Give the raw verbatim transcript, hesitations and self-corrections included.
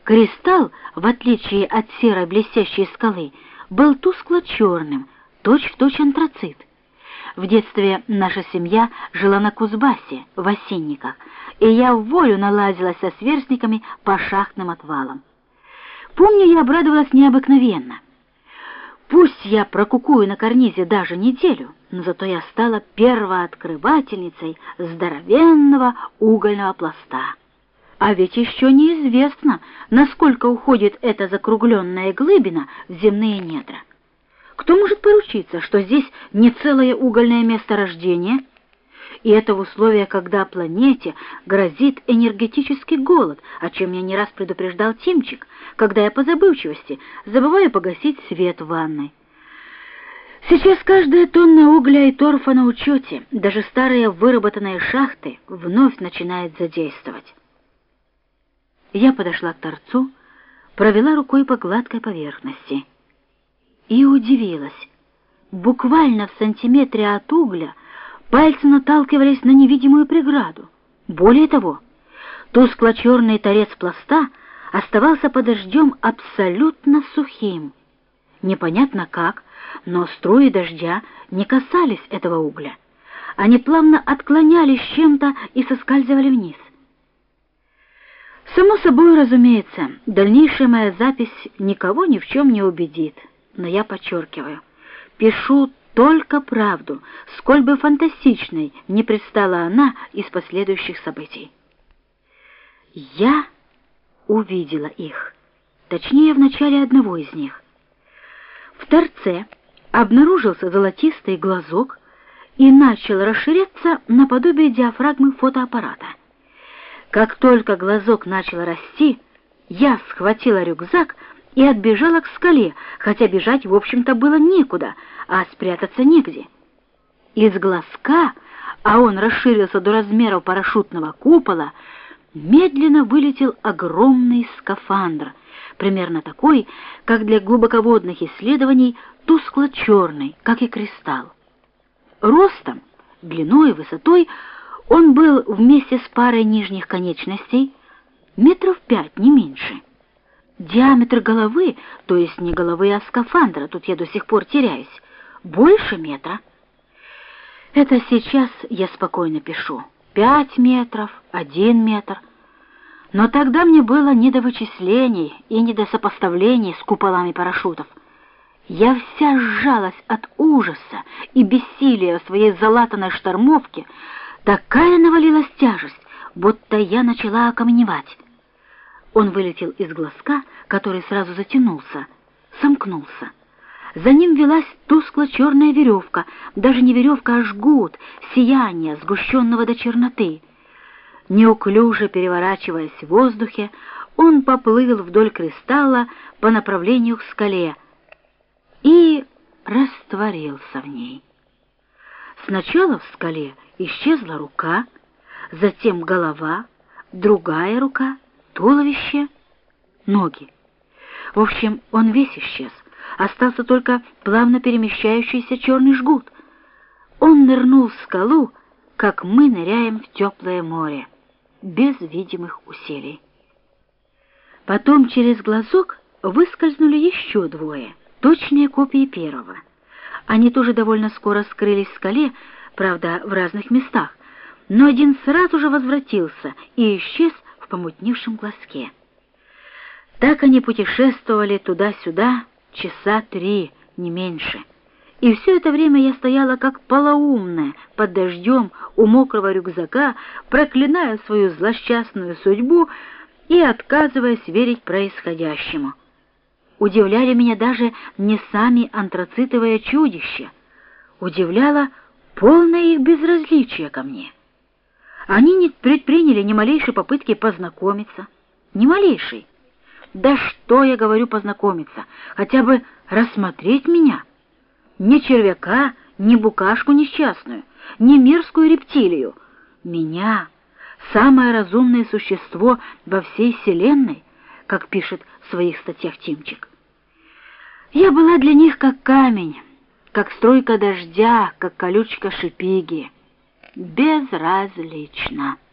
Кристалл, в отличие от серой блестящей скалы, был тускло-черным, точь-в-точь антрацит. В детстве наша семья жила на Кузбассе, в Осинниках, и я в волю налазилась со сверстниками по шахтным отвалам. Помню, я обрадовалась необыкновенно. Пусть я прокукую на карнизе даже неделю, но зато я стала первооткрывательницей здоровенного угольного пласта. А ведь еще неизвестно, насколько уходит эта закругленная глыбина в земные недра. Кто может поручиться, что здесь не целое угольное месторождение? И это в условиях, когда планете грозит энергетический голод, о чем я не раз предупреждал Тимчик, когда я по забывчивости забываю погасить свет в ванной. Сейчас каждая тонна угля и торфа на учете, даже старые выработанные шахты, вновь начинает задействовать. Я подошла к торцу, провела рукой по гладкой поверхности и удивилась. Буквально в сантиметре от угля пальцы наталкивались на невидимую преграду. Более того, тускло-черный торец пласта оставался под дождем абсолютно сухим. Непонятно как, но струи дождя не касались этого угля. Они плавно отклонялись чем-то и соскальзывали вниз. Само собой, разумеется, дальнейшая моя запись никого ни в чем не убедит, но я подчеркиваю, пишу только правду, сколь бы фантастичной не предстала она из последующих событий. Я увидела их, точнее, в начале одного из них. В торце обнаружился золотистый глазок и начал расширяться наподобие диафрагмы фотоаппарата. Как только глазок начал расти, я схватила рюкзак и отбежала к скале, хотя бежать, в общем-то, было некуда, а спрятаться негде. Из глазка, а он расширился до размеров парашютного купола, медленно вылетел огромный скафандр, примерно такой, как для глубоководных исследований, тускло-черный, как и кристалл. Ростом, длиной и высотой он был вместе с парой нижних конечностей метров пять, не меньше. Диаметр головы, то есть не головы, а скафандра, тут я до сих пор теряюсь, больше метра. Это сейчас я спокойно пишу. Пять метров, один метр. Но тогда мне было не до вычислений и не до сопоставлений с куполами парашютов. Я вся сжалась от ужаса и бессилия в своей залатанной штормовке. Такая навалилась тяжесть, будто я начала окаменевать. Он вылетел из глазка, который сразу затянулся, сомкнулся. За ним велась тускло-черная веревка, даже не веревка, а жгут, сияние, сгущенного до черноты. Неуклюже переворачиваясь в воздухе, он поплыл вдоль кристалла по направлению к скале и растворился в ней. Сначала в скале исчезла рука, затем голова, другая рука, туловище, ноги. В общем, он весь исчез. Остался только плавно перемещающийся черный жгут. Он нырнул в скалу, как мы ныряем в теплое море, без видимых усилий. Потом через глазок выскользнули еще двое, точные копии первого. Они тоже довольно скоро скрылись в скале, правда, в разных местах, но один сразу же возвратился и исчез в помутневшем глазке. Так они путешествовали туда-сюда часа три, не меньше. И все это время я стояла как полоумная под дождем у мокрого рюкзака, проклиная свою злосчастную судьбу и отказываясь верить происходящему. Удивляли меня даже не сами антрацитовые чудища, удивляло полное их безразличие ко мне. Они не предприняли ни малейшей попытки познакомиться, ни малейшей. Да что я говорю познакомиться, хотя бы рассмотреть меня. Ни червяка, ни букашку несчастную, ни мерзкую рептилию. Меня, самое разумное существо во всей вселенной, как пишет в своих статьях Тимчик. Я была для них как камень, как струйка дождя, как колючка шипиги. Безразлично.